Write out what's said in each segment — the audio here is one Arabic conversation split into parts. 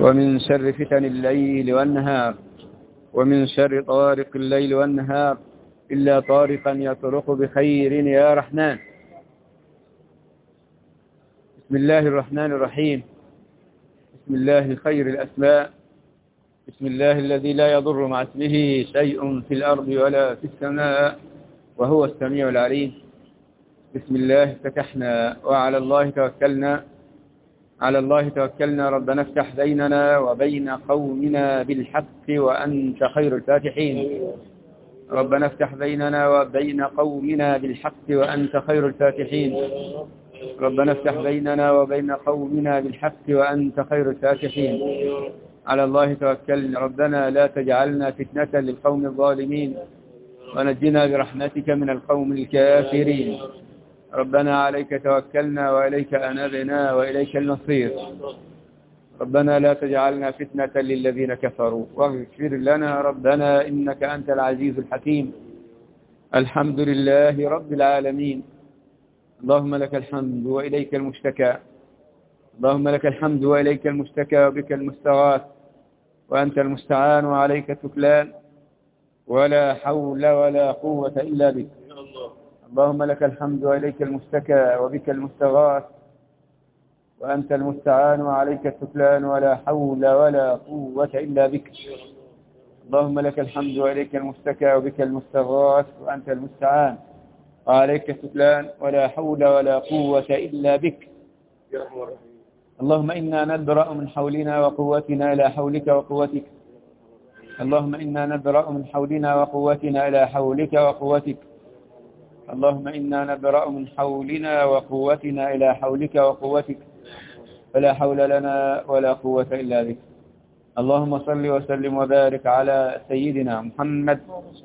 ومن شر فتن الليل والنهار، ومن شر طارق الليل والنهار إلا طارقا يطرق بخير يا رحمن. بسم الله الرحمن الرحيم. بسم الله خير الأسماء. بسم الله الذي لا يضر مع اسمه شيء في الأرض ولا في السماء وهو السميع العليم. بسم الله فتحنا وعلى الله توكلنا. على الله توكلنا. ربنا افتح بيننا وبين قومنا بالحق وأنت خير الفاتحين. ربنا افتح بيننا وبين قومنا بالحق وأنت خير الفاتحين. ربنا افتح بيننا وبين قومنا بالحق وأنت خير الفاتحين. على الله توكلنا. ربنا لا تجعلنا فتنة للقوم الظالمين ونجنا برحمتك من القوم الكافرين. ربنا عليك توكلنا وإليك أنبنا وإليك المصير. ربنا لا تجعلنا فتنة للذين كفروا واغفر لنا ربنا إنك أنت العزيز الحكيم. الحمد لله رب العالمين. اللهم لك الحمد وإليك المشتكى. اللهم لك الحمد وإليك المشتكى وبك المستغاث وأنت المستعان وعليك التكلان ولا حول ولا قوة إلا بك. اللهم لك الحمد وإليك المشتكى وبك المستغاث وأنت المستعان وعليك التكلان ولا حول ولا قوة إلا بك. اللهم لك الحمد وإليك المشتكى وبك المستغاث وأنت المستعان وعليك التكلان ولا حول ولا قوة إلا بك. اللهم إنا نبرأ من حولنا وقوتنا إلى حولك وقوتك. اللهم إنا نبرأ من حولنا وقوتنا إلى حولك وقوتك. اللهم إنا نبرأ من حولنا وقوتنا إلى حولك وقوتك فلا حول لنا ولا قوة إلا بك. اللهم صل وسلم وبارك على سيدنا محمد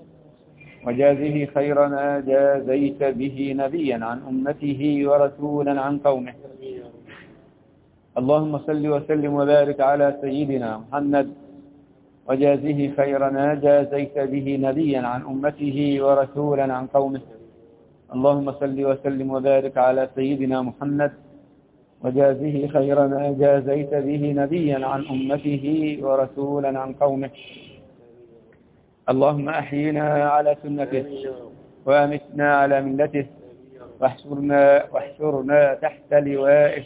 وجازه خير ما جازيت به نبيا عن أمته ورسولا عن قومه. اللهم صل وسلم وبارك على سيدنا محمد وجازه خير ما جازيت به نبيا عن أمته ورسولا عن قومه. اللهم صل وسلم وبارك على سيدنا محمد وجازه خير ما جازيت به نبيا عن أمته ورسولا عن قومه. اللهم أحينا على سنته وأمتنا على ملته واحشرنا تحت لوائه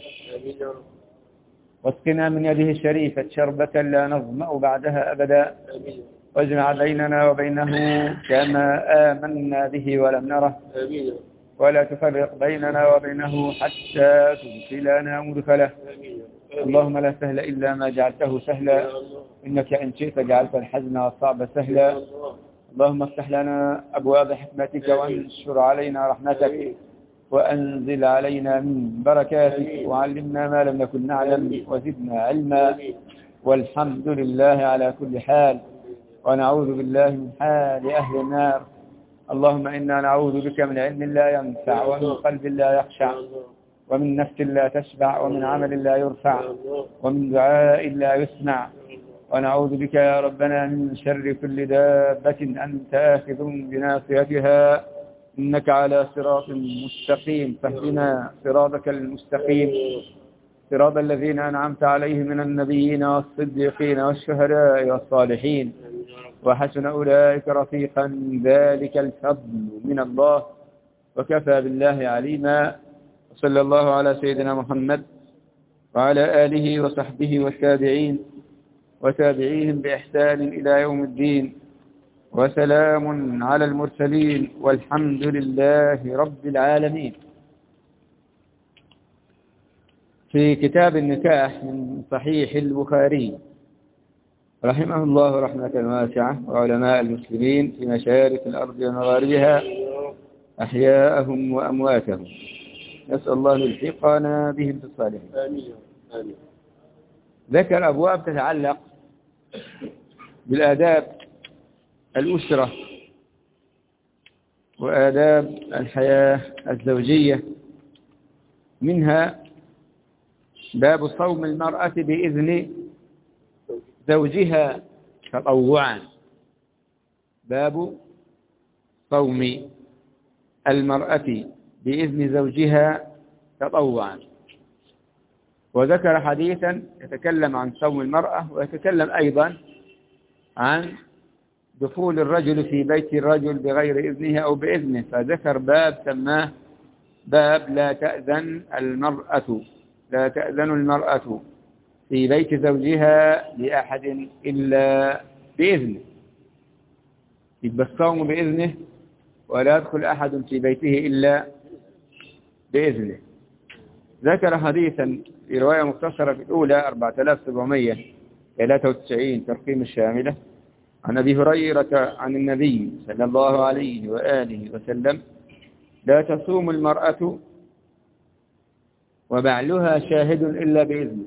واسقنا من يده الشريفة شربة لا نظمأ بعدها أبدا واجمع بيننا وبينه كما آمنا به ولم نره ولا تفرق بيننا وبينه حتى تدخلنا مدخله. اللهم لا سهل إلا ما جعلته سهلا إنك إن شئت جعلت الحزن والصعب سهلا. اللهم افتح لنا أبواب حكمتك وانشر علينا رحمتك وأنزل علينا من بركاتك وعلمنا ما لم نكن نعلم وزدنا علما والحمد لله على كل حال ونعوذ بالله من حال أهل النار. اللهم إنا نعوذ بك من علم لا ينفع ومن قلب لا يخشع ومن نفس لا تشبع ومن عمل لا يرفع ومن دعاء لا يسمع. ونعوذ بك يا ربنا من شر كل دابة أنت آخذ بناصيتها إنك على صراط مستقيم. فاهدنا صراطك المستقيم صراط الذين أنعمت عليهم من النبيين والصديقين والشهداء والصالحين وحسن أولئك رفيقا. ذلك الفضل من الله وكفى بالله عليما. وصلى الله على سيدنا محمد وعلى آله وصحبه والتابعين وتابعيهم بإحسان إلى يوم الدين وسلام على المرسلين والحمد لله رب العالمين. في كتاب النكاح من صحيح البخاري رحمه الله رحمة واسعة وعلماء المسلمين في مشارق الأرض ومغاربها أحياءهم وأمواتهم نسأل الله يلحقنا بهم في الصالحين. آمين. ذكر أبواب تتعلق بالآداب الأسرة وآداب الحياة الزوجية. منها باب صوم المرأة بإذن زوجها تطوعا. باب صوم المرأة بإذن زوجها تطوعا. وذكر حديثا يتكلم عن صوم المرأة، ويتكلم أيضا عن دخول الرجل في بيت الرجل بغير إذنه أو بإذنه، فذكر باب سماه باب لا تأذن المرأة في بيت زوجها لأحد إلا بإذنه. يبقى الصوم بإذنه، ولا يدخل أحد في بيته إلا بإذنه. ذكر حديثا في رواية مختصرة في الأولى 4793 ترقيم الشاملة عن أبي هريرة عن النبي صلى الله عليه وآله وسلم: لا تصوم المرأة وبعلها شاهد إلا بإذنه.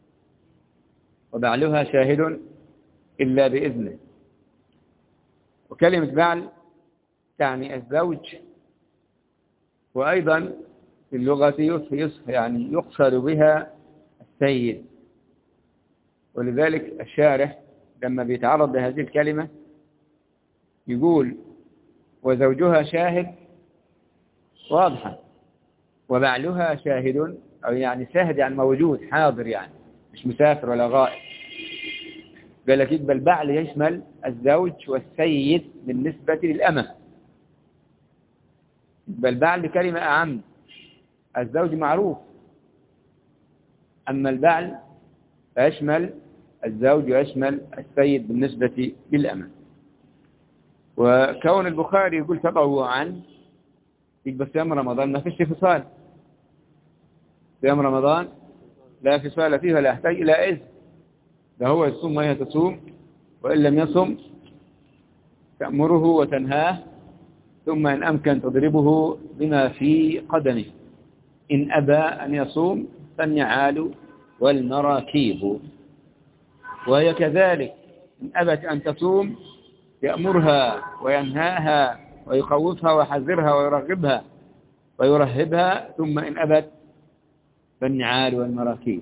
وبعلها شاهد إلا بإذنه. وكلمة بعل تعني الزوج، وأيضا في اللغة يعني يقصد بها السيد. ولذلك الشارح لما بيتعرض لهذه الكلمة يقول: وزوجها شاهد، واضحة، وبعلها شاهد، أو يعني شاهد يعني موجود حاضر، يعني مش مسافر ولا غائب. قال لك يبقى البعل يشمل الزوج والسيد بالنسبة للأمة. يبقى البعل كلمة أعم، الزوج معروف، أما البعل فيشمل الزوج ويشمل السيد بالنسبة للأمة. وكون البخاري يقول تطوعا، يبقى صيام رمضان ما فيش فصال. صيام رمضان لا فصال فيه ولا يحتاج إلى إذن، ده هو يصوم وهي تصوم، وإن لم يصم تأمره وتنهاه، ثم إن أمكن تضربه بما في قدمه. إن أبى أن يصوم فالنعال والمراكيب. وهي كذلك إن أبت أن تصوم يأمرها وينهاها ويخوفها ويحذرها ويرغبها ويرهبها، ثم إن أبت فالنعال والمراكيب.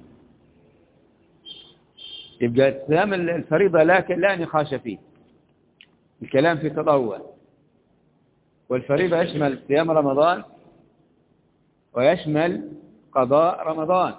يبقى صيام الفريضة لا نقاش فيه، الكلام في التطوع. والفريضة يشمل صيام رمضان ويشمل قضاء رمضان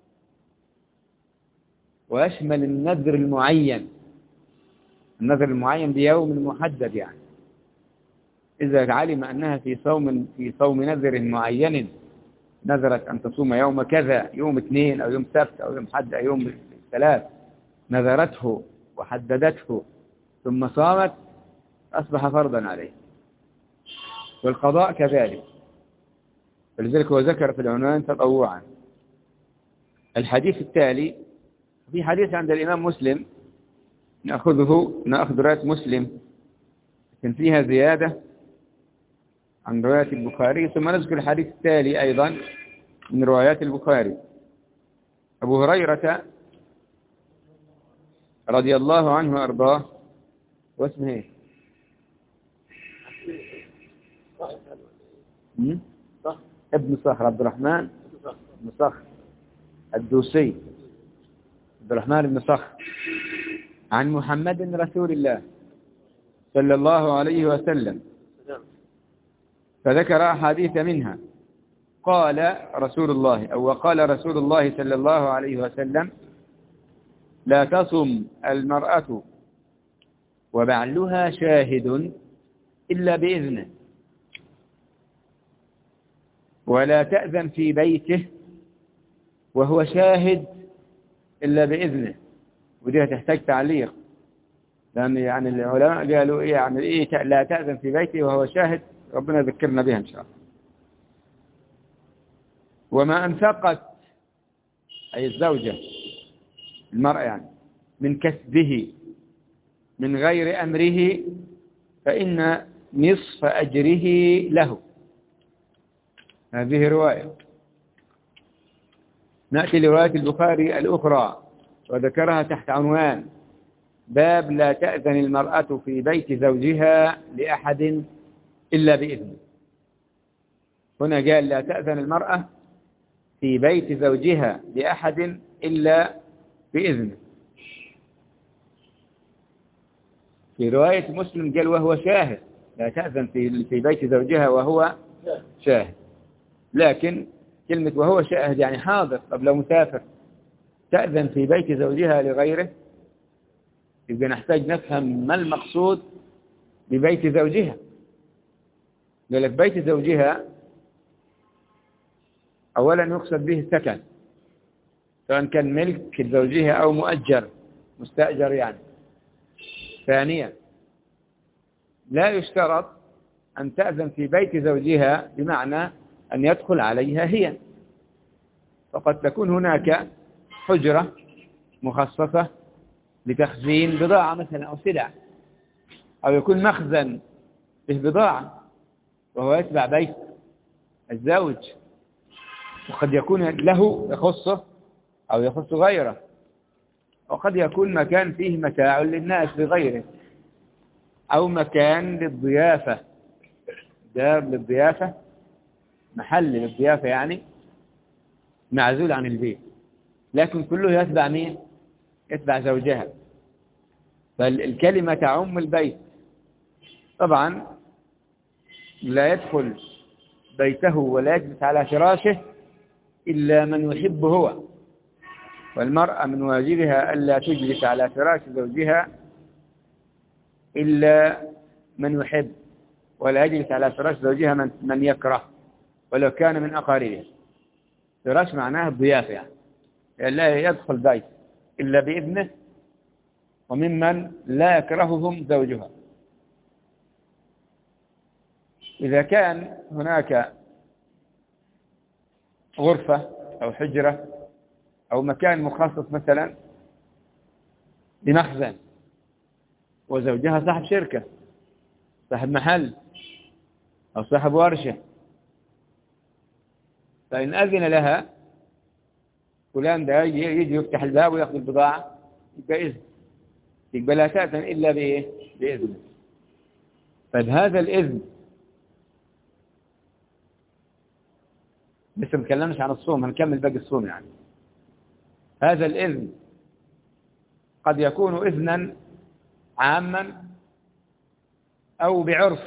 ويشمل النذر المعين. النذر المعين بيوم محدد، يعني إذا علم أنها في صوم نذر معين، نذرت أن تصوم يوم كذا، يوم اثنين أو يوم سبت أو يوم حد أو يوم ثلاث، نذرته وحددته ثم صامت، أصبح فرضا عليه. والقضاء كذلك، ولذلك هو ذكر في العنوان تطوعا. الحديث التالي في حديث عند الإمام مسلم، نأخذ رواية مسلم، لكن فيها زيادة عن رواية البخاري، ثم نذكر الحديث التالي أيضا من روايات البخاري. أبو هريرة رضي الله عنه وأرضاه، واسمه ايه؟ ابن صخر، عبد الرحمن بن صخر الدوسي، عبد الرحمن بن صخر، عن محمد رسول الله صلى الله عليه وسلم، فذكر أحاديث منها. قال رسول الله وقال رسول الله صلى الله عليه وسلم: لا تصم المرأة وبعلها شاهد إلا بإذنه، ولا تأذن في بيته وهو شاهد إلا بإذنه. ودي تحتاج تعليق، لأن يعني العلماء قالوا إيه يعني إيه لا تأذن في بيته وهو شاهد، ربنا ذكرنا بها إن شاء الله. وما أنفقت أي الزوجة المرأة يعني من كسبه من غير أمره فإن نصف أجره له. هذه رواية. نأتي لرواية البخاري الأخرى وذكرها تحت عنوان باب لا تأذن المرأة في بيت زوجها لأحد إلا بإذنه. هنا قال لا تأذن المرأة في بيت زوجها لأحد إلا بإذنه. في رواية مسلم قال وهو شاهد، لا تأذن في بيت زوجها وهو شاهد. لكن كلمة وهو شاهد يعني حاضر، طب لو مسافر تأذن في بيت زوجها لغيره، يبقى نحتاج نفهم ما المقصود ببيت زوجها. قال لك بيت زوجها أولا يقصد به السكن، سواء كان ملك زوجها أو مؤجر مستأجر يعني. ثانيا لا يشترط أن تأذن في بيت زوجها بمعنى أن يدخل عليها هي، فقد تكون هناك حجرة مخصصة لتخزين بضاعة مثلا أو سلع، أو يكون مخزن به بضاعة وهو يتبع بيت الزوج، وقد يكون له يخصه أو يخص غيره، وقد يكون مكان فيه متاع للناس لغيره، أو مكان للضيافة، دار للضيافة، محل للضيافة يعني معزول عن البيت، لكن كله يتبع مين؟ يتبع زوجها، فالكلمة تعم البيت. طبعا لا يدخل بيته ولا يجلس على فراشه إلا من يحب هو، والمرأة من واجبها ألا تجلس على فراش زوجها إلا من يحب، ولا يجلس على فراش زوجها من يكره ولو كان من أقاربه. فراش معناه الضيافة يعني لا يدخل بيت إلا بإذنه وممن لا يكرههم زوجها. إذا كان هناك غرفة أو حجرة أو مكان مخصص مثلا لمخزن، وزوجها صاحب شركة، صاحب محل أو صاحب ورشة، فإن أذن لها فلان ده يجي يفتح الباب ويأخذ البضاعة يبقى إذن، يبقى لا تأذن إلا بإيه؟ بإذنه. طيب هذا الإذن لسه متكلمش عن الصوم، هنكمل باقي الصوم يعني. هذا الإذن قد يكون إذنا عاما أو بعرف،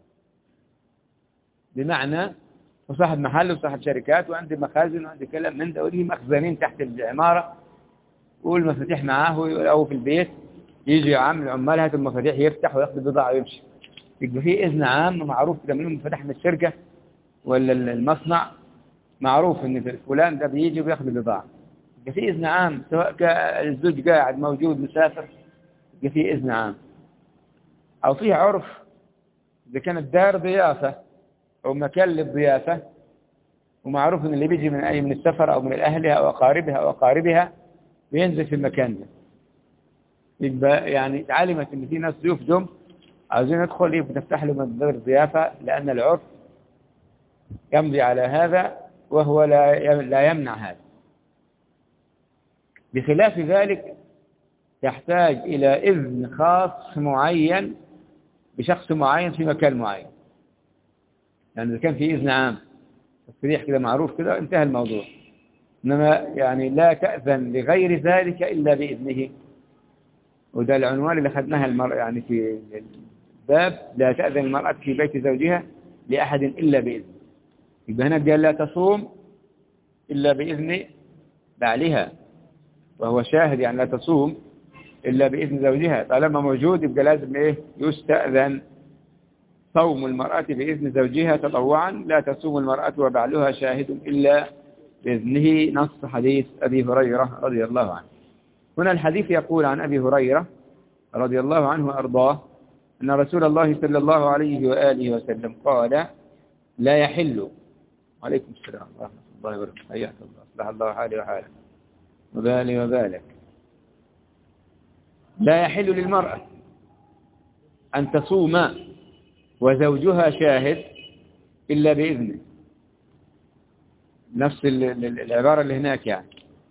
بمعنى وصاحب محل وصاحب شركات وعندي مخازن وعندي كلام من ده، وليه مخزنين تحت العمارة والمفاتيح معاه أو في البيت، يجي عامل عمال هات المفاتيح يفتح وياخذ البضاعة ويمشي، يبقى في إذن عام معروف كده منهم فتحنا الشركة ولا المصنع، معروف إن فلان ده بيجي وبياخذ البضاعة، يبقى في إذن عام. سواء كان الزوج قاعد موجود مسافر يبقى في إذن عام، أو فيه عرف إذا كانت دار ضيافة أو مكان للضيافة ومعروف إن اللي بيجي من السفر أو من أهلها أو أقاربها بينزل في المكان ده، يبقى يعني علمت إن في ناس ضيوف جم عاوزين يدخل، يبقى تفتح له من غير ضيافة، لأن العرف يمضي على هذا وهو لا يمنع هذا. بخلاف ذلك يحتاج إلى إذن خاص معين بشخص معين في مكان معين، يعني إذا كان في إذن عام تصريح كده معروف كده انتهى الموضوع، إنما يعني لا تأذن لغير ذلك إلا بإذنه. وده العنوان اللي أخذناها المرأة يعني في الباب، لا تأذن المرأة في بيت زوجها لأحد إلا بإذنه. يبقى هنا قال لا تصوم إلا بإذن بعلها، وهو شاهد يعني لا تصوم إلا بإذن زوجها، طالما موجود يبقى لازم إيه؟ يستأذن. صوم المرأة بإذن زوجها تطوعا، لا تصوم المرأة وبعلها شاهد إلا بإذنه، نص حديث أبي هريرة رضي الله عنه. هنا الحديث يقول عن أبي هريرة رضي الله عنه وأرضاه أن رسول الله صلى الله عليه وآله وسلم قال لا يحل، عليكم السلام ورحمة الله وبركاته، حياك الله، أصلح الله حالي وحالك وبالي وبالك. لا يحل للمرأة أن تصوم وزوجها شاهد إلا بإذنه، نفس العبارة اللي هناك يعني،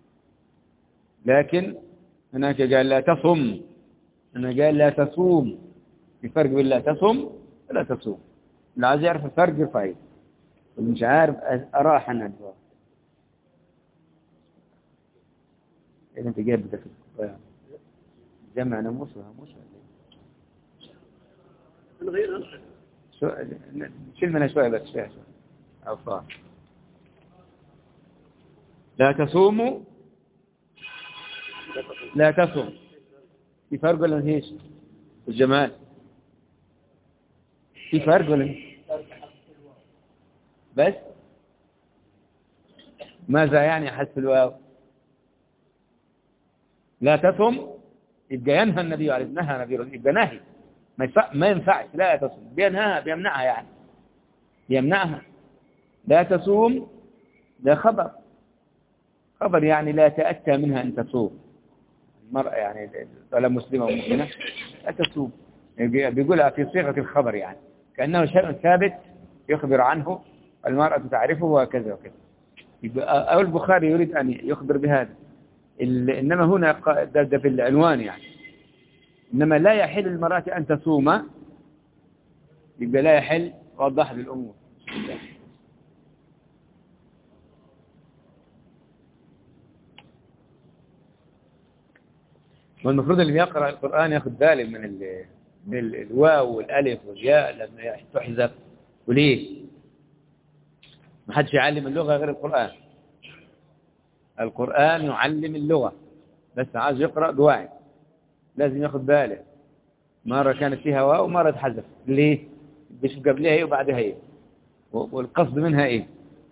لكن هناك قال لا تصم، هنا قال لا تصوم، في فرق بين لا تصم ولا تصوم. اللي عايز يعرف الفرق يرفع، واللي مش عارف أراح عنها الجواب. إذا أنت جايب بدك جمع ناموس وهاموس شيل منها شوية بس شوية أو لا تصوموا لا تصم. في فرق ولا مفيش؟ الجمال في فرق ولا بس؟ ماذا يعني حذف الواو؟ لا تصم يبقى ينهى النبي عليه نهى نبي يبقى نهي ما ينفعش. لا تصم بينهاها بيمنعها يعني يمنعها. لا تصوم ده خبر يعني لا تأتى منها أن تصوم المرأة يعني ولا مسلمة ومؤمنة لا تصوم بيقولها في صيغة الخبر يعني كأنه شيء ثابت يخبر عنه المرأة تعرفه وكذا وكذا. أو البخاري يريد أن يخبر بهذا إنما هنا ده في العنوان يعني إنما لا يحل المرأة أن تصوم يبقى لا يحل وضح للأمور. والمفروض اللي يقرأ القرآن ياخد باله من الواو والألف والياء لما تحذف. وليه؟ ما حدش يعلم اللغة غير القرآن. القرآن يعلم اللغة بس عايز يقرأ بوعي لازم ياخد باله. مرة كانت فيها واو ومرة تحذف. ليه؟ بيش قبلها ايه وبعدها ايه والقصد منها ايه؟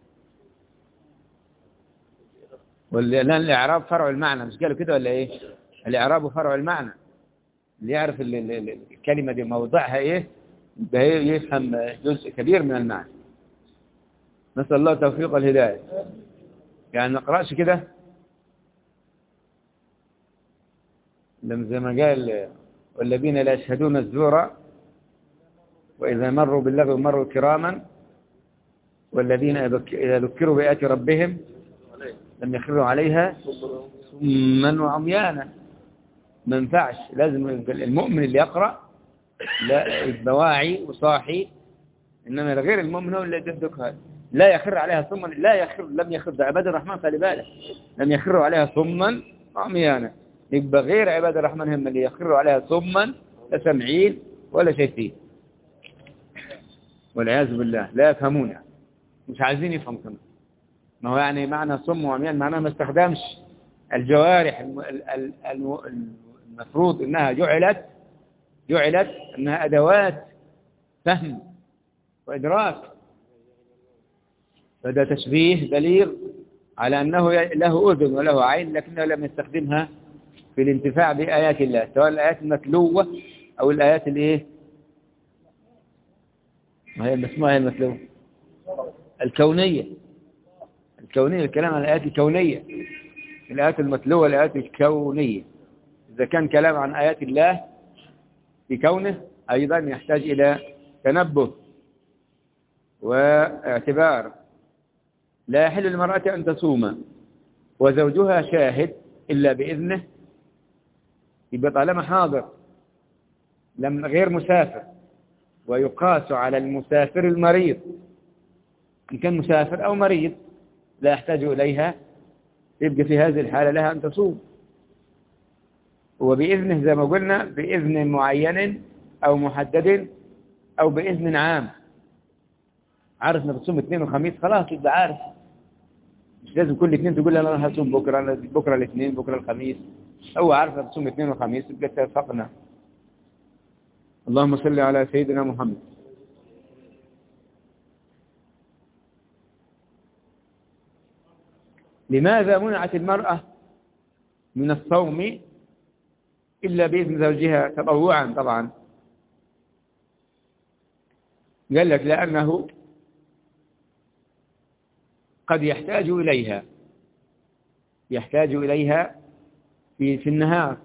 لأن الإعراب فرع المعنى مش قالوا كده ولا ايه؟ الإعراب فرع المعنى. اللي يعرف الكلمة دي موضعها ايه يفهم جزء كبير من المعنى. نسأل الله توفيق الهداية. يعني ما نقرأش كده لما زي ما قال والذين لا يشهدون الزور وإذا مروا باللغو مروا كراما والذين إذا ذكروا بآيات ربهم لم يخروا عليها صما وعميانا. ما ينفعش. لازم المؤمن اللي يقرأ لا بواعي وصاحي إنما غير المؤمن هو اللي يددك لا يخر عليها صما لم يخر عباد الرحمن خلي بالك لم يخروا عليها صما وعميانا. يبقى غير عباد الرحمن هم اللي يخروا عليها صما لا سمعين ولا شايفين والعياذ بالله لا يفهمون يعني. مش عايزين يفهموا كمان. ما هو يعني معنى صم وعميان معناه ما استخدمش الجوارح المفروض انها جعلت انها ادوات فهم وادراك. فده تشبيه بليغ على انه له اذن وله عين لكنه لم يستخدمها في الانتفاع بآيات الله سواء الآيات المتلوة أو الآيات الايه ما هي المسموعة المتلوة الكونية الكلام عن الآيات الكونية. الآيات المتلوة الآيات الكونية إذا كان كلام عن آيات الله في كونه أيضا يحتاج إلى تنبه واعتبار. لا يحل للمرأة أن تصوم وزوجها شاهد إلا بإذنه. يبقى طالما حاضر لم غير مسافر ويقاس على المسافر المريض إن كان مسافر أو مريض لا يحتاج إليها يبقى في هذه الحالة لها أن تصوم. وبإذنه زي ما قلنا بإذن معين أو محدد أو بإذن عام. عارف انك بتصوم اثنين وخميس خلاص يبقى عارف مش لازم كل اثنين تقول انا هصوم بكره الاثنين بكره الخميس. هو عارف انك بتصوم اثنين وخميس يبقى اتفقنا. اللهم صل على سيدنا محمد. لماذا منعت المرأة من الصوم إلا بإذن زوجها تطوعا؟ طبعا قال لك لأنه قد يحتاج إليها في النهار.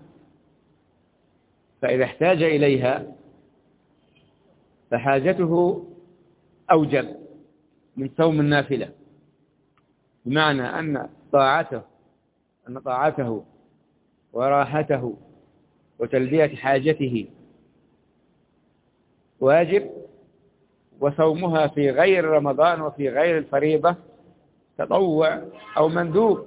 فإذا احتاج إليها فحاجته أوجب من صوم النافلة. بمعنى أن طاعته وراحته وتلبية حاجته واجب وصومها في غير رمضان وفي غير الفريضة تطوع أو مندوب.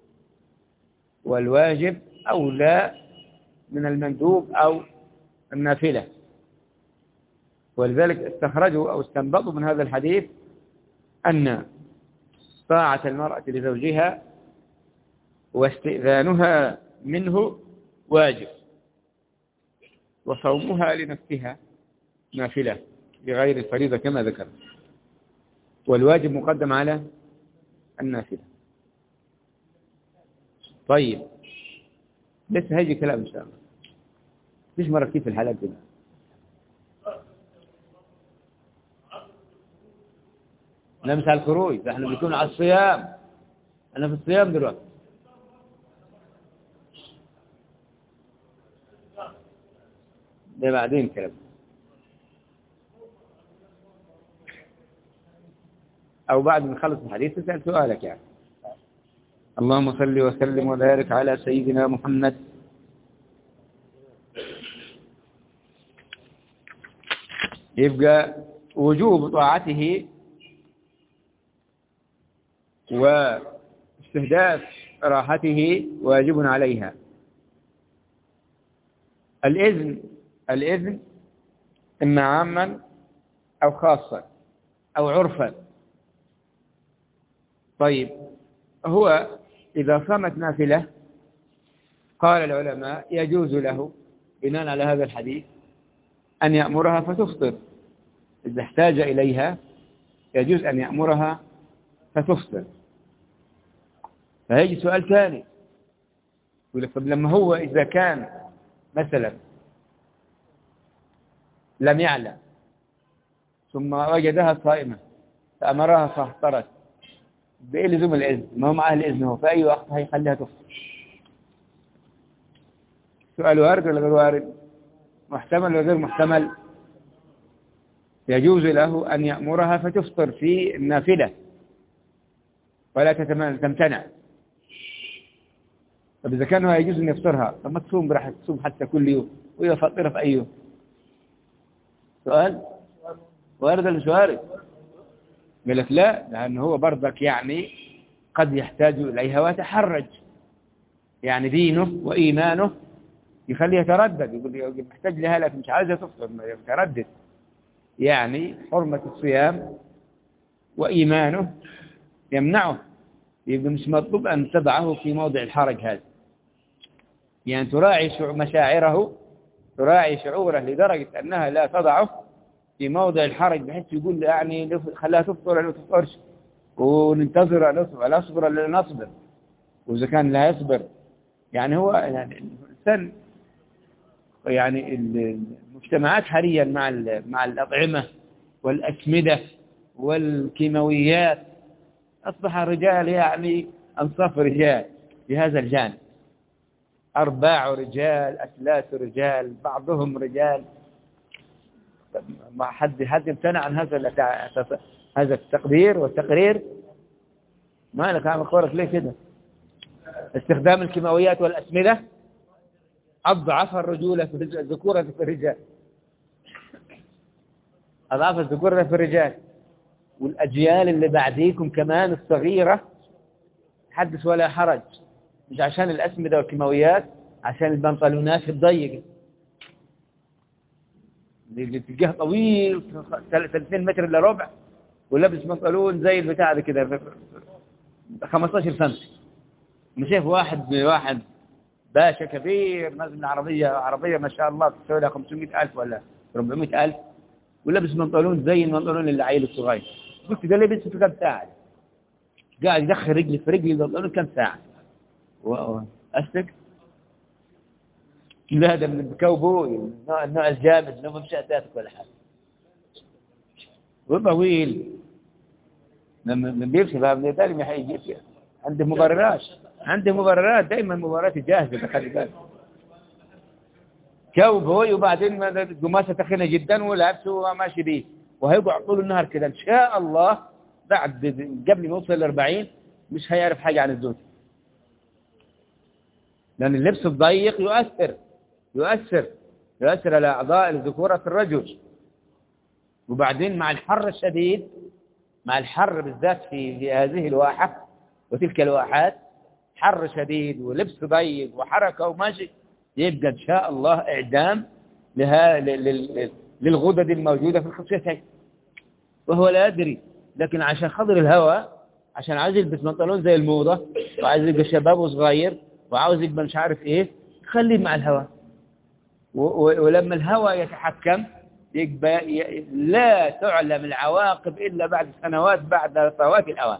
والواجب أولى من المندوب أو النافلة. ولذلك استخرجوا أو استنبطوا من هذا الحديث أن طاعة المرأة لزوجها واستئذانها منه واجب، وصومها لنفسها نافلة بغير الفريضة كما ذكر، والواجب مقدم على النافلة. طيب لسه هيجي كلام إن شاء الله، مش مرة كيف الحالات دي. نمس على الخروج، ده احنا بنكون على الصيام، أنا في الصيام دلوقتي. ده بعدين كلام، أو بعد ما نخلص الحديث تسأل سؤالك يعني. اللهم صل وسلم وبارك على سيدنا محمد. يبقى وجوب طاعته واستهداف راحته واجب عليها. الإذن إما عاما أو خاصا أو عرفا. طيب هو إذا صامت نافلة قال العلماء يجوز له بناء على هذا الحديث أن يأمرها فتفطر، إذا احتاج إليها يجوز أن يأمرها فتفطر. فهيجي سؤال ثاني يقول لك طب لما هو إذا كان مثلا لم يعلم ثم وجدها صائمة فأمرها فاحترت، بإيه لزوم الإذن؟ ما هو معاه الإذن، هو في أي وقت هيخليها تفطر. سؤال وارد ولا غير وارد؟ محتمل ولا غير محتمل؟ يجوز له أن يأمرها فتفطر في النافلة ولا تمتنع. طب إذا كان هو يجوز أن يفطرها، طب ما تصوم براحة، تصوم حتى كل يوم وهي فطرة في أي يوم. سؤال وارد ولا مش وارد؟ يقول لك لا، لأنه هو برضك يعني قد يحتاج إليها ويتحرج، يعني دينه وإيمانه يخليه يتردد، يقول محتاج لها لكن مش عايزة تفطر، يتردد، يعني حرمة الصيام وإيمانه يمنعه. يبقى مش مطلوب أن تضعه في موضع الحرج هذا، يعني تراعي مشاعره، تراعي شعوره لدرجة أنها لا تضعه في موضع الحرج بحيث يقول يعني خلاها تفطر ولا ما تفطرش، وننتظر ولا نصبر ولا نصبر، وإذا كان لا يصبر. يعني هو يعني الإنسان، يعني المجتمعات حاليا مع الأطعمة والأسمدة والكيماويات أصبح الرجال يعني أنصاف رجال في هذا الجانب، أرباع رجال، أثلاث رجال، بعضهم رجال. ما حد امتنع عن هذا التقدير والتقرير. ما لك عم أخبرك ليه كده؟ استخدام الكيماويات والأسمدة أضعف الرجولة في الذكورة في الرجال، أضعف الذكورة في الرجال. والأجيال اللي بعديكم كمان الصغيرة حدث ولا حرج، مش عشان الأسمدة والكيماويات، عشان البنطلونات الضيقة اللي تلقاه طويل 30 متر إلا ربع، ولبس بنطلون زي البتاع ده كده 15 سم. شايف واحد باشا كبير نازل من عربية ما شاء الله تسوي لها 500,000 ولا 400,000، ولبس بنطلون زي البنطلون اللي عيل الصغير. قلت ده لبس في كم ساعة؟ قاعد يدخل رجلي في رجلي البنطلون كم ساعة؟ أشتك؟ لا ده من الكاوبوي، النوع الجامد، لو ما مش أتاتك ولا حاجة، وطويل لما بيمشي بقى من الثاني ما حيجي فيها. عنده مبررات دائما، مباريات جاهزة. خلي بالك كاوبوي، وبعدين قماشة تخينة جدا ولابسه ماشي بيه، وهيقعد طول النهار كده إن شاء الله بعد قبل ما يوصل 40 مش هيعرف حاجة عن الزوج، لأن اللبس الضيق يؤثر على أعضاء الذكورة في الرجل. وبعدين مع الحر الشديد، مع الحر بالذات في هذه الواحة وتلك الواحات، حر شديد ولبس ضيق وحركة وماشي، يبقى إن شاء الله إعدام للغدد الموجودة في الخصيتين، وهو لا يدري. لكن عشان خاطر الهوى، عشان عايز يلبس بنطلون زي الموضة، وعايز يبقى شباب وصغير، وعاوز يبقى مش عارف ايه، خليه مع الهوى. ولما الهوى يتحكم يبقى لا تعلم العواقب إلا بعد سنوات، بعد فوات الأوان.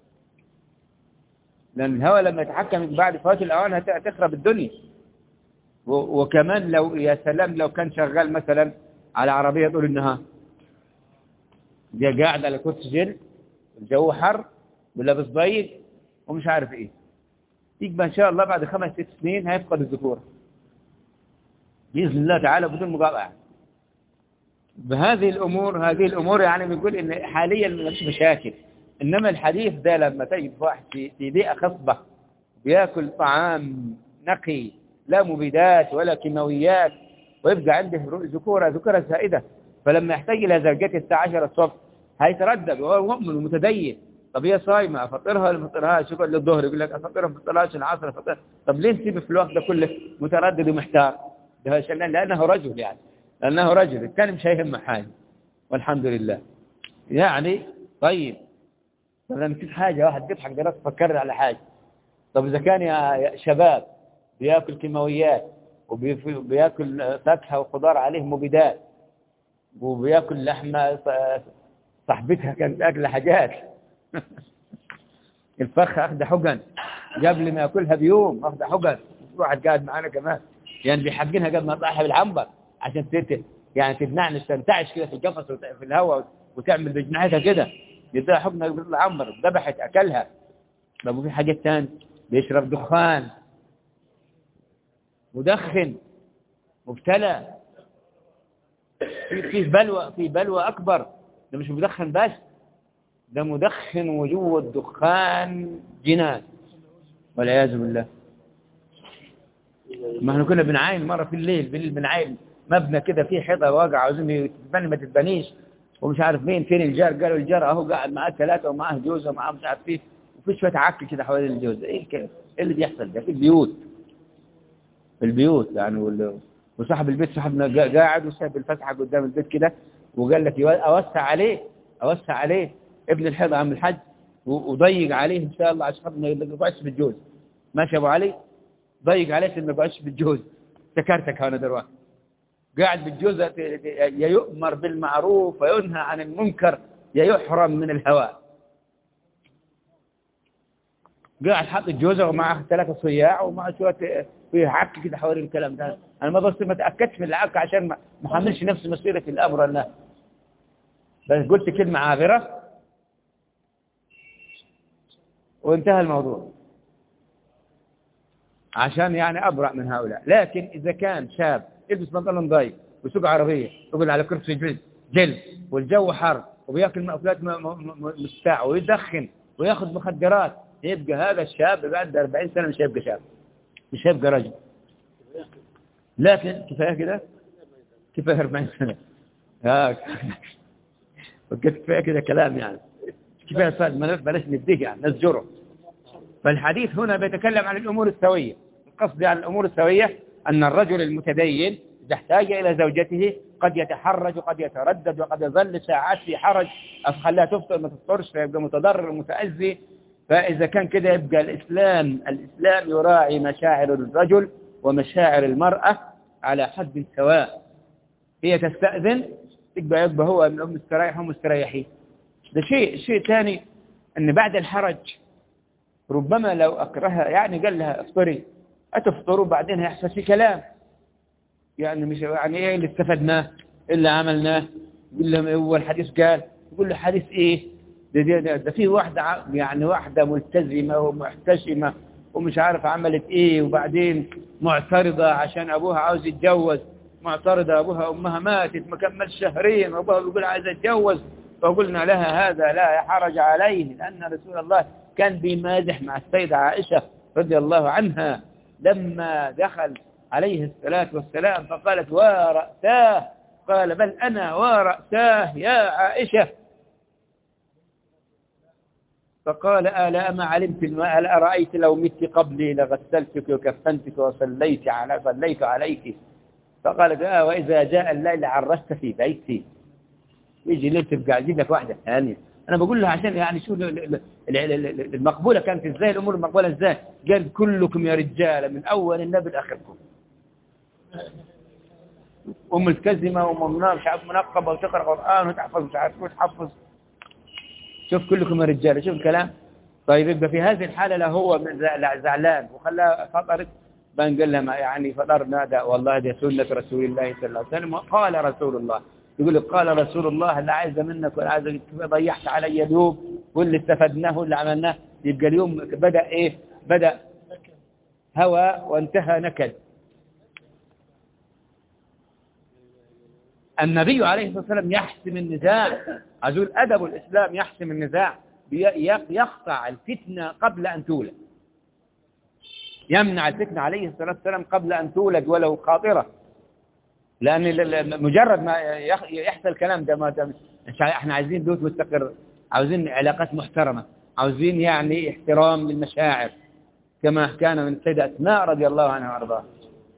لأن الهوى لما يتحكم بعد فوات الأوان هتخرب الدنيا. وكمان لو يا سلام لو كان شغال مثلا على عربية طول النهار، جا قاعد على كرسي جل، الجو حر ولابس ضيق ومش عارف ايه، يبقى ان شاء الله بعد 5-6 سنين هيفقد الذكورة بإذن الله تعالى بدون مقاطعة. بهذه الأمور يعني بنقول إن حاليا مش مشاكل. إنما الحديث ده لما تجد واحد في بيئة خصبة بياكل طعام نقي لا مبيدات ولا كيماويات، ويبقى عنده ذكورة زائدة، فلما يحتاج إلى زوجته الساعة 10 الصبح هيتردد، وهو مؤمن ومتدين. طب هي صايمة أفطرها ولا ما أفطرهاش؟ شوف للظهر يقول لك أفطرها ما أفطرهاش، العصر أفطرها. طب ليه تسيب في الوقت ده كله متردد ومحتار؟ ده لأنه رجل، يعني لأنه رجل، الثاني مش هيهم حاجة والحمد لله. يعني طيب لما نسيت حاجة واحد بيضحك دراسة فكر على حاجة. طب إذا كان يا شباب بياكل كيماويات وبياكل فاكهة وخضار عليه مبيدات وبياكل لحمة صاحبتها كانت أكل حاجات الفخ أخذ حقن قبل ما يأكلها بيوم، أخذ حقن. واحد قاعد معانا كمان يعني بيحقنها قبل ما تطلعها بالعنبر عشان يعني تبنعني تنتعش كده في القفص في الهواء وتعمل بجناحتها كده، يديها حقنة بيطلع عنبر، ذبحت أكلها. طب وفي حاجات تانية بيشرب دخان، مدخن مبتلى، في بلوى أكبر. ده مش مدخن بس، ده مدخن وجوه الدخان جنان والعياذ بالله. ما احنا كنا بنعاين مرة في الليل بنعاين مبنى كده فيه حيطة واقعة عاوزين تتبني ما تتبنيش، ومش عارف مين فين الجار، قالوا الجار اهو قاعد معاه 3 ومعاه جوزه ومعاه مش عارف فيه، وفي شوية عك كده حوالين الجوزة. ايه اللي بيحصل ده في البيوت يعني. وصاحب البيت صاحبنا قاعد وساب الفتحة قدام البيت كده، وقال لك اوسع عليه ابن الحيضة عم الحج، وضيق عليه ان شاء الله عشان ما يقعدش بالجوز. ماشي ابو علي، ضيق عليه عشان ما يقعدش بالجوز. تكرتك هنا دلوقتي قاعد بالجوز، يا يؤمر بالمعروف وينهى عن المنكر يا يحرم من الهواء. قاعد حاط الجوزة ومعه 3 صياع ومعه شوية فيه عك كده حوالين الكلام ده. انا ما تأكدش من العك عشان ما حملش نفسي مسيرة الامر والله، بس قلت كلمة عابرة وانتهى الموضوع عشان يعني أبرأ من هؤلاء. لكن إذا كان شاب يلبس بنطلون ضيق ويسوق عربية يقول على كرسي جلد والجو حر وبياكل مأكولات مستاع ويدخن وياخذ مخدرات، يبقى هذا الشاب بعد 40 سنة مش هيبقى شاب، مش هيبقى رجل. لكن كفاية كده، كفاية 40 سنة كفاية كده كلام يعني، كفاية صاد بلاش نديه يعني نزجره. فالحديث هنا بيتكلم عن الأمور السوية. القصد عن الأمور السوية أن الرجل المتدين إذا احتاج إلى زوجته قد يتحرج وقد يتردد وقد يظل ساعات في حرج، أخليها تفطر ما تفطرش فيبقى متضرر ومتأذي. فإذا كان كده يبقى الإسلام يراعي مشاعر الرجل ومشاعر المرأة على حد سواء. هي تستأذن يبقى هو من مستريح ومستريحين. ده شيء ثاني أن بعد الحرج ربما لو أكرهها يعني قال لها افطري أتفطر وبعدين هيحصل في كلام، يعني مش يعني إيه اللي استفدناه اللي عملناه. يقول له هو الحديث قال، يقول له حديث إيه ده في واحدة يعني واحدة ملتزمة ومحتشمة ومش عارف عملت إيه، وبعدين معترضة عشان أبوها عاوز يتجوز، معترضة أبوها أمها ماتت ما كملش شهرين وأبوها بيقول عايز يتجوز. فقلنا لها هذا لا حرج عليه، لأن رسول الله كان بيمازح مع السيدة عائشة رضي الله عنها لما دخل عليه الصلاة والسلام فقالت ورأساه، قال بل أنا ورأساه يا عائشة. فقال ألا ما علمت ألا أرأيت لو مت قبلي لغسلتك وكفنتك وصليت عليك. فقالت وإذا جاء الليل عرست في بيتي، يجي ليل تبقى أجيب لك واحدة ثانية أنا بقول له عشان يعني شو المقبولة كانت إزاي، الأمور المقبولة إزاي. قال كلكم يا رجال من أول النبي لآخركم، وملتزمة وممنوع مش عارف منقبة وتقرأ قرآن وتحفظ مش عارف وتحفظ. شوف كلكم يا رجال، شوف الكلام. طيب يبقى في هذه الحالة لا هو زعلان وخلاها فطرت، بنقول لها يعني فطرنا ده والله دي سنة رسول الله صلى الله عليه وسلم، وقال رسول الله. يقول لك قال رسول الله، اللي عايزة منك ولا عايزة، ضيعت علي اليوم واللي استفدناه واللي عملناه. يبقى اليوم بدأ إيه؟ بدأ هوى وانتهى نكد. النبي عليه الصلاة والسلام يحسم النزاع، عزول أدب الإسلام يحسم النزاع، يقطع الفتنة قبل أن تولد، يمنع الفتنة عليه الصلاة والسلام قبل أن تولد ولو خاطرة. لأن مجرد ما يحصل الكلام ده احنا عايزين بيوت مستقر، عاوزين علاقات محترمة، عاوزين يعني احترام للمشاعر كما كان من السيدة أسماء رضي الله عنها وارضاها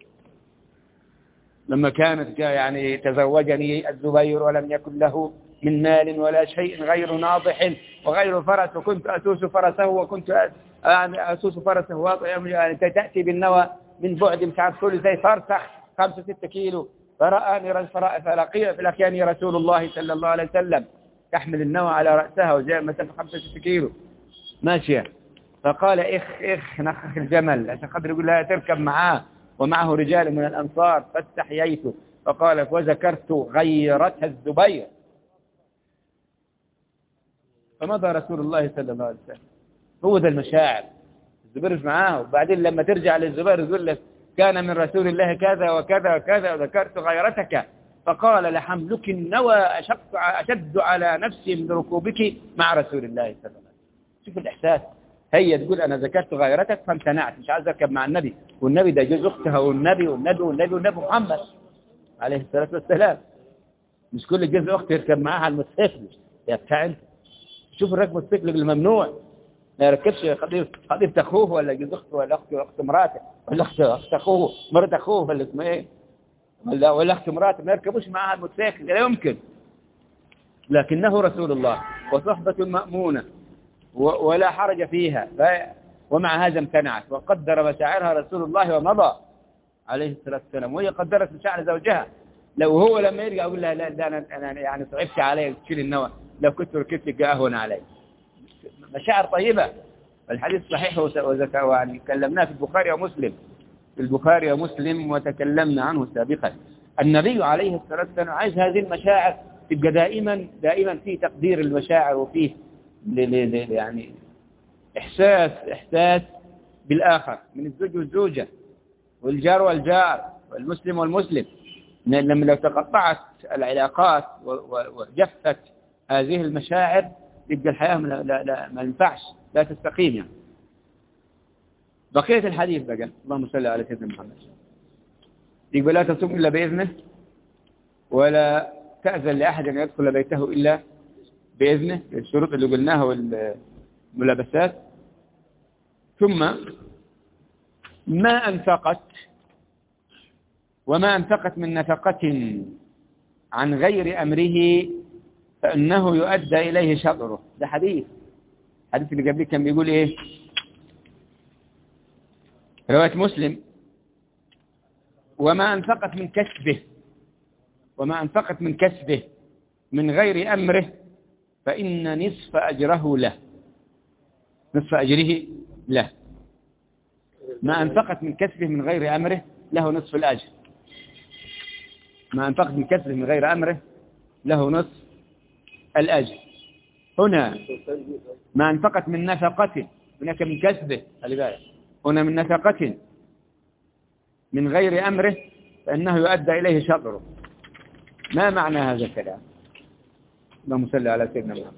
لما كانت يعني تزوجني الزبير ولم يكن له من مال ولا شيء غير ناضح وغير فرس، وكنت أسوس فرسه وكنت أسوس فرسه، يعني تأتي بالنوى من بعد مش عارف كل زي فرسخ 5-6 كيلو، فرآني فلقيني رسول الله صلى الله عليه وسلم تحمل النوى على رأسها وجاء مسافة 5-6 كيلو ماشية، فقال إخ نخخ الجمل عشان خاطر يقول لها تركب معاه ومعه رجال من الأنصار، فاستحييت فقال وذكرت غيرة الزبير، فمضى رسول الله صلى الله عليه وسلم. هو ذا المشاعر، الزبير مش معاه. وبعدين لما ترجع للزبير يقول لك كان من رسول الله كذا وكذا وكذا وذكرت غيرتك، فقال لحملك النوى أشد على نفسي من ركوبك مع رسول الله صلى الله عليه وسلم. شوف الإحساس. هي تقول أنا ذكرت غيرتك فامتنعت، مش عايز أركب مع النبي، والنبي ده جوز أختها والنبي محمد عليه الصلاة والسلام، مش كل جوز أخت يركب معاها على الموتوسيكل يا بتاع أنت. شوف الركب الموتوسيكل الممنوع، ما يركبش خطيبة أخوه ولا جوز أخته ولا أخت مراته ولا أخت أخوه مرات أخوه ولا اسمه إيه ولا أخت مراته، ما يركبوش معاها الموتوسيكل، لا يمكن. لكنه رسول الله وصحبة مأمونة ولا حرج فيها، ومع هذا امتنعت وقدر مشاعرها رسول الله ومضى عليه الصلاة والسلام، وهي قدرت مشاعر زوجها. لو هو لما يرجع يقول لها لا أنا يعني صعبت علي تشيل النوى، لو كنت ركبت أهون علي. مشاعر طيبة. الحديث صحيح يعني كلمناه في البخاري ومسلم وتكلمنا عنه سابقا. النبي عليه الصلاة والسلام عايز هذه المشاعر تبقى دائما في تقدير المشاعر، وفيه يعني إحساس بالآخر من الزوج والزوجة والجار والجار والمسلم والمسلم. لما لو تقطعت العلاقات وجفت هذه المشاعر يبقى الحياة ما ينفعش، لا تستقيم يعني. بقية الحديث بقى، اللهم صل على سيدنا محمد، يقول لا تصوم إلا بإذنه ولا تأذن لأحد أن يدخل بيته إلا بإذنه، الشروط اللي قلناها والملابسات. ثم ما أنفقت وما أنفقت من نفقة عن غير أمره فإنه يؤدى إليه شطره. ده حديث اللي قبل كان بيقول إيه؟ رواية مسلم: وما أنفقت من كسبه من غير أمره فإن نصف أجره له. ما أنفقت من كسبه من غير أمره له نصف الأجر. ما أنفقت من كسبه من غير أمره له نصف الأجر. هنا ما أنفقت من نفقة، هناك من كسبه، خلي بالك، هنا من نفقة من غير أمره فإنه يؤدى إليه شطره. ما معنى هذا الكلام؟ اللهم صل على سيدنا محمد.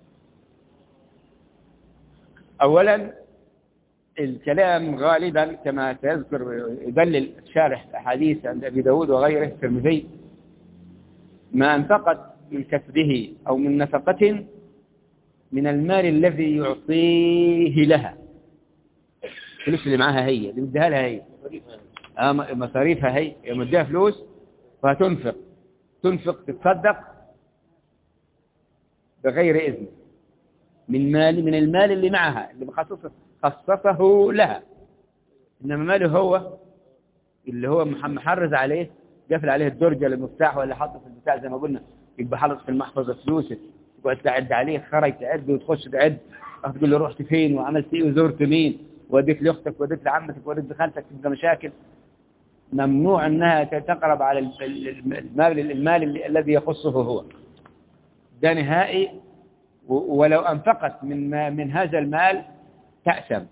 أولا الكلام غالبا كما تذكر يدلل شارح الأحاديث عند أبي داود وغيره الترمذي: ما أنفقت من كسبه أو من نفقة من المال الذي يعطيه لها، الفلوس اللي معاها هي اللي مديها لها هي، مصاريفها هي، يمديها فلوس وهتنفق، تتصدق بغير إذن، من المال اللي معها اللي خصصه لها. إنما ماله هو اللي هو محرز عليه، قافل عليه الدرجة للمفتاح ولا حاطه في البتاع زي ما قلنا، يبقى حاطط في المحفظة فلوسه، تقعد تعد عليه، خرج تعد وتخش تعد، تقول له رحت فين وعملت ايه وزرت مين وديت لاختك وديت لعمتك وديت لخالتك، تبقى مشاكل. ممنوع انها تقرب على المال الذي يخصه هو، ده نهائي. ولو انفقت من هذا المال تأثم.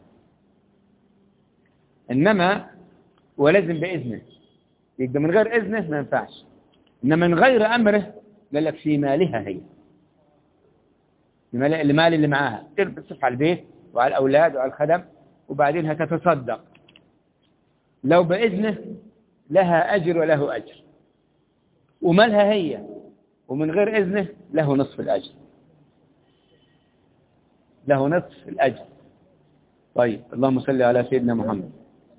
انما ولازم باذنه، يبقى من غير اذنه ما ينفعش. انما من غير امره قال لك في مالها هي، المال اللي معاها تصرف على البيت وعلى الاولاد وعلى الخدم، وبعدين هتتصدق. لو باذنه لها اجر وله اجر، ومالها هي، ومن غير اذنه له نصف الاجر، له نصف الاجر. طيب اللهم صل على سيدنا محمد.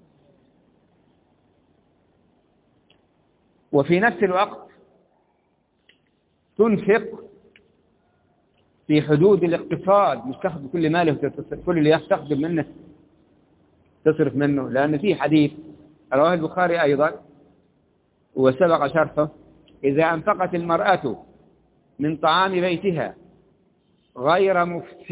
وفي نفس الوقت تنفق في حدود الاقتصاد، مش تاخذ كل ماله، كل اللي يستخدم منه تصرف منه. لأن في حديث رواه البخاري أيضا وسبق شرحه: إذا أنفقت المرأة من طعام بيتها غير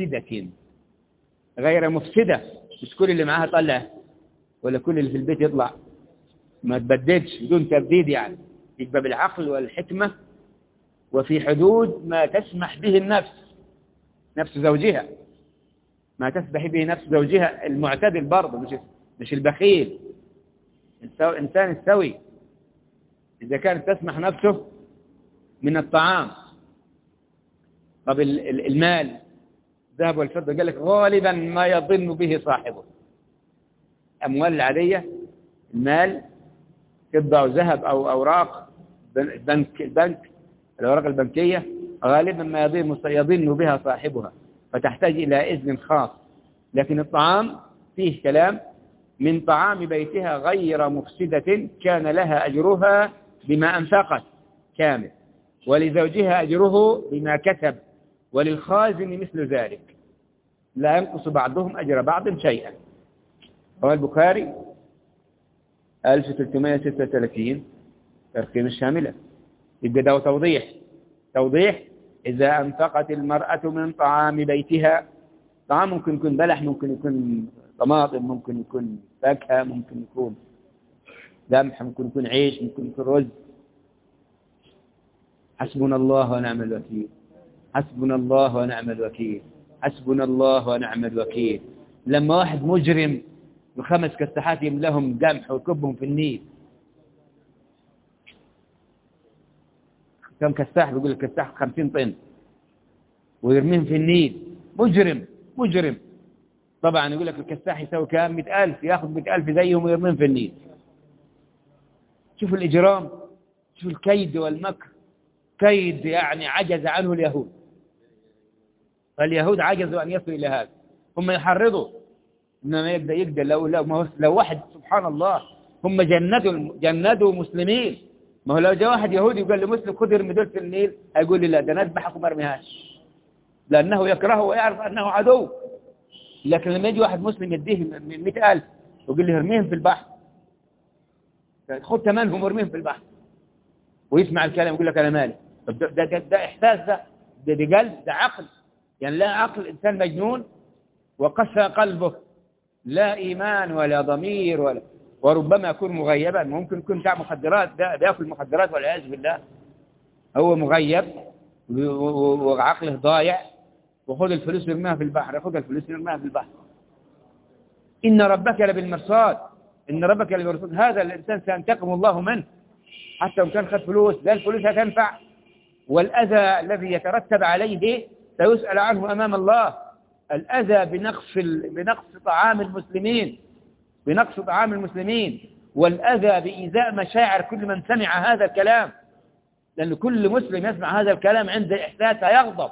مفسدة، مش كل اللي معاها طلع ولا كل اللي في البيت يطلع، ما تبددش بدون تبديد، يعني يبقى بالعقل والحكمة وفي حدود ما تسمح به نفس زوجها، ما تسمح به نفس زوجها المعتدل برضه، مش البخيل، إنسان السوي. إذا كانت تسمح نفسه من الطعام. طب المال الذهب والفضة قال لك غالبا ما يظن به صاحبه. أموال العادية، المال فضة أو ذهب أو أوراق البنك، الأوراق البنكية غالبا ما يظن بها صاحبها، فتحتاج إلى إذن خاص. لكن الطعام فيه كلام: من طعام بيتها غير مفسدة كان لها أجرها بما أنفقت كامل، ولزوجها أجره بما كسب، وللخازن مثل ذلك، لا ينقص بعضهم أجر بعض شيئا. رواه البخاري 1336 ترقيم الشاملة. يبقى ده توضيح إذا أنفقت المرأة من طعام بيتها، طعام ممكن يكون بلح، ممكن يكون طماطم، ممكن يكون فاكهة، ممكن يكون قمح، ممكن يكون عيش، ممكن يكون رز. حسبنا الله ونعم الوكيل، حسبنا الله ونعم الوكيل، حسبنا الله ونعم الوكيل. لما واحد مجرم ب5 كساحات يملاهم قمح ويكبهم في النيل، كم كساح؟ بيقول الكساح 50 طن ويرميهم في النيل. مجرم. طبعا يقول لك الكساح يساوي كام؟ 100,000، ياخذ 100,000 زيهم ويرميهم في النيل. شوف الإجرام، شوف الكيد والمكر، كيد يعني عجز عنه اليهود. فاليهود عجزوا أن يصلوا إلى هذا، هم يحرضوا إنما يقدر لو واحد، سبحان الله، هم جندوا مسلمين. ما هو لو جاء واحد يهودي وقال لمسلم خذ ارمي دول في النيل، هيقول لي لا، ده نذبحك وما ارميهاش، لأنه يكرهه ويعرف أنه عدو. لكن لما يجي واحد مسلم يديه 100,000 ويقول لي ارميهم في البحر، خذ ثمنهم وارميهم في البحر، ويسمع الكلام يقول لك أنا مالي. طب ده إحساس، ده قلب، ده عقل. يعني لا عقل، إنسان مجنون وقسى قلبه، لا إيمان ولا ضمير وربما يكون مغيبا. ممكن يكون بتاع مخدرات، ده بياكل مخدرات والعياذ بالله، هو مغيب وعقله ضايع، وخذ الفلوس يرميها في البحر، ياخذ الفلوس يرميها في البحر. إن ربك لبالمرصاد، إن ربك لبالمرصاد. هذا الإنسان سينتقم الله منه حتى لو كان خد فلوس، لا الفلوس هتنفع، والأذى الذي يترتب عليه سيسأل عنه أمام الله. الأذى بنقص طعام المسلمين، والأذى بإيذاء مشاعر كل من سمع هذا الكلام، لأن كل مسلم يسمع هذا الكلام عند إحساسه يغضب.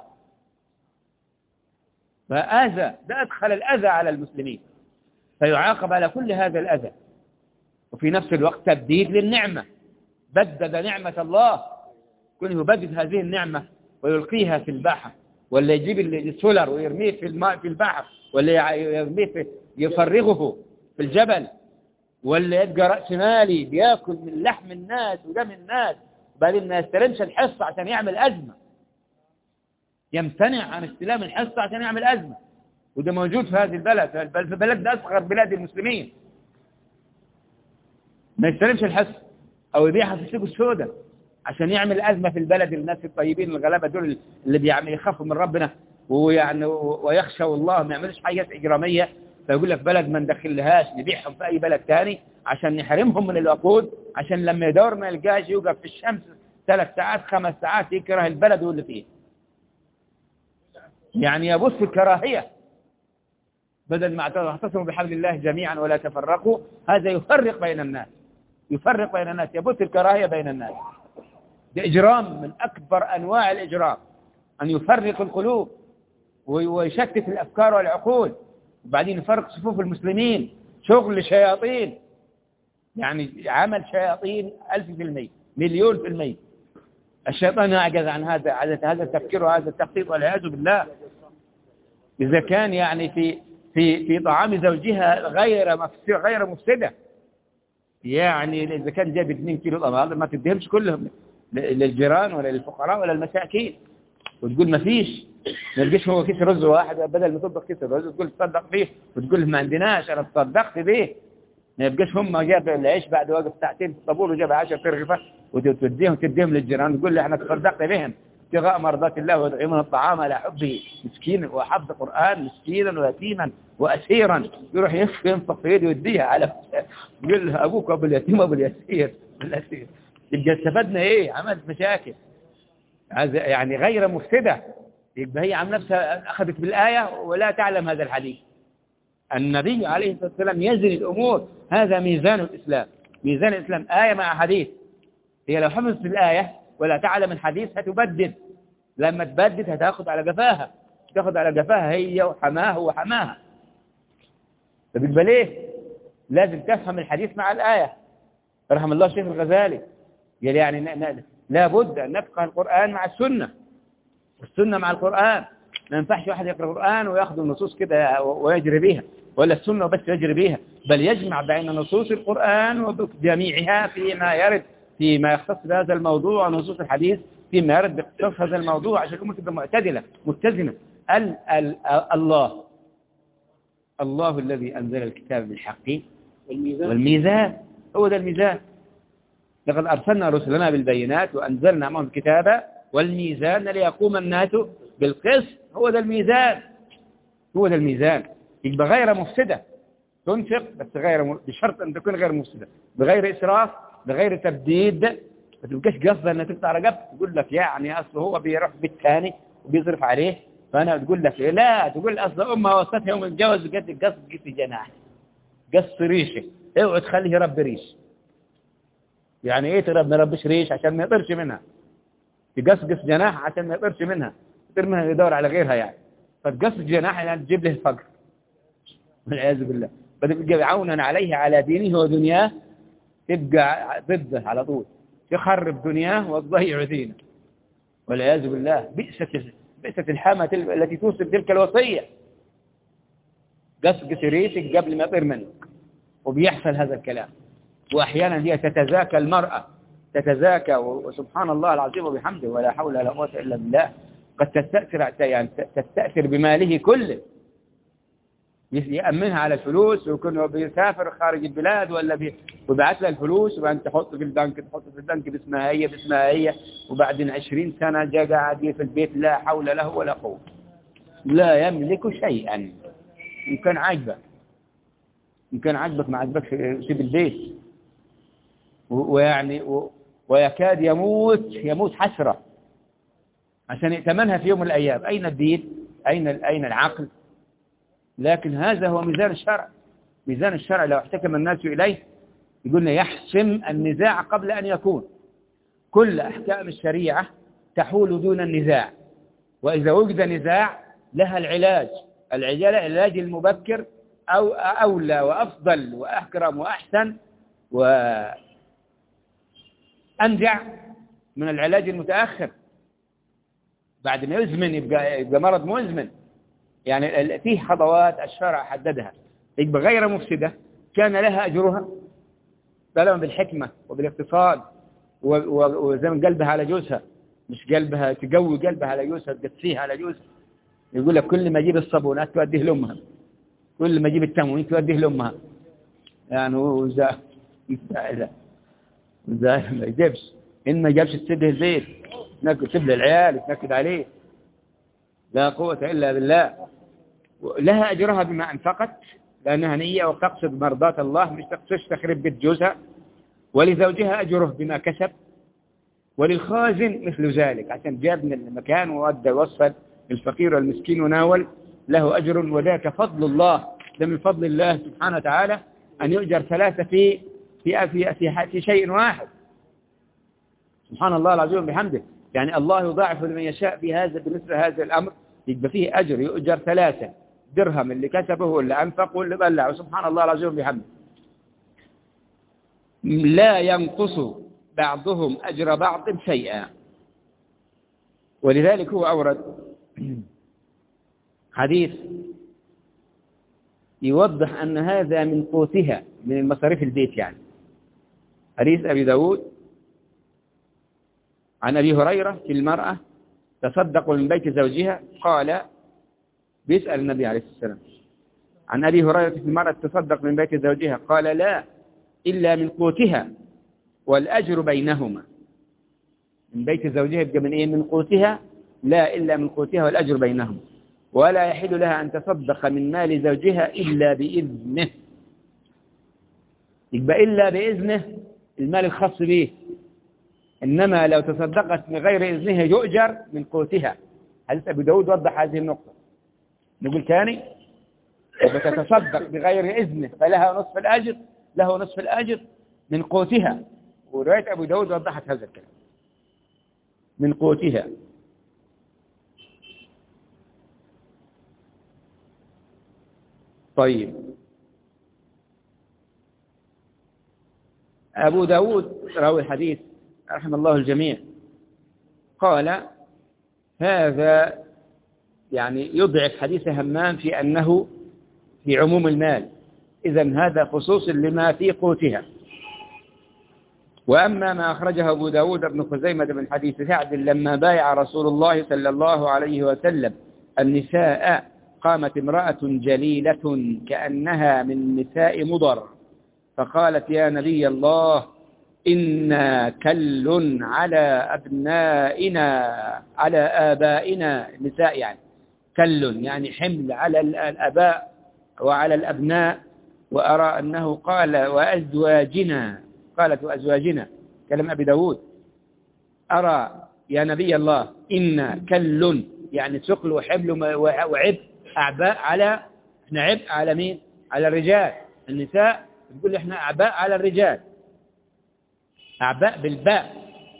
فأذى، ده أدخل الأذى على المسلمين، فيعاقب على كل هذا الأذى. وفي نفس الوقت تبديد للنعمة، بدد نعمة الله، كل يبدد هذه النعمة ويلقيها في البحر ولا يجيب السولر ويرميه في الماء في البحر، ولا يرميه يفرغه في الجبل، ولا يبقى رأس مالي بياكل من لحم الناس ودم الناس بعدين ما يستلمش الحصة عشان يعمل أزمة، يمتنع عن استلام الحصة عشان يعمل أزمة. وده موجود في هذه البلد، بل في بلد أصغر بلاد المسلمين ما يستلمش الحصة أو يبيعها في السوق السوداء عشان يعمل أزمة في البلد. الناس الطيبين الغلابة دول اللي بيعمل يخافوا من ربنا ويعني ويخشوا الله ما يعملوش حاجات إجرامية، فيقول لك بلد ما ندخلهاش نبيعهم في أي بلد تاني عشان نحرمهم من الوقود، عشان لما يدور ما يلقاش يوقف في الشمس 3 ساعات 5 ساعات يكره البلد واللي فيه. يعني يبث الكراهية بدل ما اعتصموا بحبل الله جميعا ولا تفرقوا، هذا يفرق بين الناس، يفرق بين الناس، يبث الكراهية بين الناس. ده إجرام من أكبر أنواع الإجرام، أن يفرق القلوب ويشتت الأفكار والعقول، وبعدين يفرق صفوف المسلمين. شغل شياطين، يعني عمل شياطين 1000%، 1,000,000%. الشيطان يعجز عن هذا التفكير وهذا التخطيط والعياذ بالله. إذا كان يعني في طعام زوجها غير مفسدة، يعني إذا كان جاب 2 كيلو طعام ما تديهمش كلهم للجيران ولا للفقراء ولا المساكين، وتقول ما فيش، ما تلقيش هو كيس رز واحد بدل ما تطبخ كيس الرز تقول تصدق فيه، وتقول ما عندناش أنا تصدقت به. ما يبقاش هم جاب العيش بعد وقف ساعتين في الطابور وجاب 10 ترغفة وتديهم للجيران تقول له احنا تصدقت بهم ابتغاء مرضات الله ويطعمون الطعام على حبه مسكينا وحفظ قرآن مسكينا ويتيما وأسيرا، يروح ينفق في يده ويديها على يقول له أبوك أبو اليتيم أبو اليسير الأسير. يبقى استفدنا إيه؟ عملت مشاكل يعني غير مفسدة. يبقى هي عن نفسها أخذت بالآية ولا تعلم هذا الحديث. النبي عليه الصلاة والسلام يزن الأمور، هذا ميزان الإسلام. ميزان الإسلام آية مع حديث. هي لو حفظت الآية ولا تعلم الحديث هتبدد، لما تبدد هتاخد على جفاها، تاخد على جفاها هي وحماه وحماها. فبالبال ليه لازم تفهم الحديث مع الآية. رحم الله الشيخ الغزالي يعني لابد أن نفقه القرآن مع السنة والسنة مع القرآن. ما ينفعش واحد يقرأ القرآن ويأخذ النصوص كده ويجري بيها، ولا السنة وبس يجري بيها، بل يجمع بين نصوص القرآن وبجميعها فيما يختص بهذا الموضوع، ونصوص الحديث فيما يرد باختصاص هذا الموضوع، عشان الأمور تبقى معتدلة متزنة. الله الذي أنزل الكتاب بالحق والميزان، هو ده الميزان. لقد أرسلنا رسلنا بالبينات وأنزلنا معهم الكتاب والميزان ليقوم الناس بالقسط، هو ده الميزان، هو ده الميزان. يبقى غير مفسدة، تنفق بس بشرط أن تكون غير مفسدة، بغير إسراف، بغير تبديد. ما تبقاش قصدها أنها تقطع رقبته، تقول لك يعني أصله هو بيروح بيت ثاني وبيصرف عليه، فأنا تقول لك لا، تقول أصل أمها وصتها يوم الجواز قد قص جناح، قص ريشه، اوعى تخليه يربي ريش. يعني ايه نربيش ريش؟ عشان ما يطيرش منها، يقصقص جناح عشان ما يطيرش منها، يطير منها يدور على غيرها يعني. فتقص جناح يعني تجيب له الفقر والعياذ بالله، فتبقى عونا عليه على دينه ودنياه، تبقى ضده على طول، يخرب دنياه وتضيع دينه والعياذ بالله. بئست الحامة التي توصف تلك الوصية. قصقص ريشك قبل ما يطير منك، وبيحصل هذا الكلام. وأحيانا هي تتزاكى المرأة، تتزاكى، وسبحان الله العظيم وبحمده ولا حول ولا قوة إلا بالله، قد تستأثر بماله كله، يأمنها على الفلوس، ويكون بيسافر خارج البلاد ولا ويبعث لها الفلوس، وبعدين تحط في البنك باسمها هي، وبعدين 20 سنة جاء قاعد في البيت لا حول له ولا قوة، لا يملك شيئا. إن كان عجبك ما عجبكش سيب البيت. ويعني ويكاد يموت حسرة عشان يأتمنها في يوم من الأيام. أين الدين؟ أين العقل؟ لكن هذا هو ميزان الشرع. ميزان الشرع لو احتكم الناس إليه يقولنا يحسم النزاع قبل أن يكون. كل أحكام الشريعة تحول دون النزاع، وإذا وجد نزاع لها العلاج المبكر أو أولى وأفضل وأكرم وأحسن وأنجع من العلاج المتأخر. بعد ما يزمن يبقى مرض مزمن. يعني فيه خطوات الشرع حددها يبقى غير مفسدة كان لها أجرها طالما بالحكمة وبالاقتصاد وزي ما قلبها على جوزها، مش قلبها تقوي قلبها على جوزها تقسيها على جوزها. يقول لك كل ما اجيب الصابونات توديه لأمها، كل ما اجيب التموين توديه لأمها. يعني هو ما يجيبش، إن ما جابش تسده البيت تسد العيال تنكد عليه. لا قوة إلا بالله. لها أجرها بما أنفقت لأنها نية وتقصد مرضات الله، مش تقصدش تخرب بيت جوزها. ولزوجها أجره بما كسب، وللخازن مثل ذلك عشان جاب من المكان وودى وصل للفقير والمسكين وناول، له أجر. وذاك فضل الله، ده من فضل الله سبحانه وتعالى أن يؤجر ثلاثة في شيء واحد. سبحان الله العظيم بحمده. يعني الله يضاعف لمن يشاء في هذا بمثل هذا الأمر، يبقى فيه أجر يؤجر 3 درهم اللي كسبه واللي أنفقه واللي بلعه. سبحان الله العظيم بحمده. لا ينقص بعضهم أجر بعض شيئا. ولذلك هو أورد حديث يوضح أن هذا من قوتها من المصاريف البيت. يعني حديث أبي داود عن أبي هريرة في المرأة تصدق من بيت زوجها، قال بيسأل النبي عليه الصلاة والسلام عن أبي هريرة في المرأة تصدق من بيت زوجها، قال لا إلا من قوتها والأجر بينهما. من بيت زوجها يبقى من إيه؟ من قوتها، لا إلا من قوتها والأجر بينهما. ولا يحل لها أن تصدق من مال زوجها إلا بإذنه. يبقى إلا بإذنه المال الخاص به، إنما لو تصدقت من غير إذنها يؤجر من قوتها. حديث أبي داود وضح هذه النقطة. نقول ثاني، إذا تتصدق بغير إذنه فلها نصف الأجر، له نصف الأجر من قوتها. ورواية أبو داود وضحت هذا الكلام من قوتها. طيب، أبو داود راوي الحديث رحم الله الجميع قال هذا يعني يضعف حديث همام في أنه في عموم المال، إذن هذا خصوص لما في قوتها. وأما ما أخرجه أبو داود بن خزيمة من حديث سعد لما بايع رسول الله صلى الله عليه وسلم النساء، قامت امرأة جليلة كأنها من نساء مضر فقالت يا نبي الله إنا كل على أبنائنا على آبائنا. النساء يعني كل يعني حمل على الآباء وعلى الأبناء. وأرى أنه قال وأزواجنا، قالت وأزواجنا كلام أبي داود. أرى يا نبي الله إنا كل يعني ثقل وحمل وعبء أعباء على، إحنا عبء على مين؟ على الرجال. النساء تقول إحنا أعباء على الرجال، أعباء بالباء.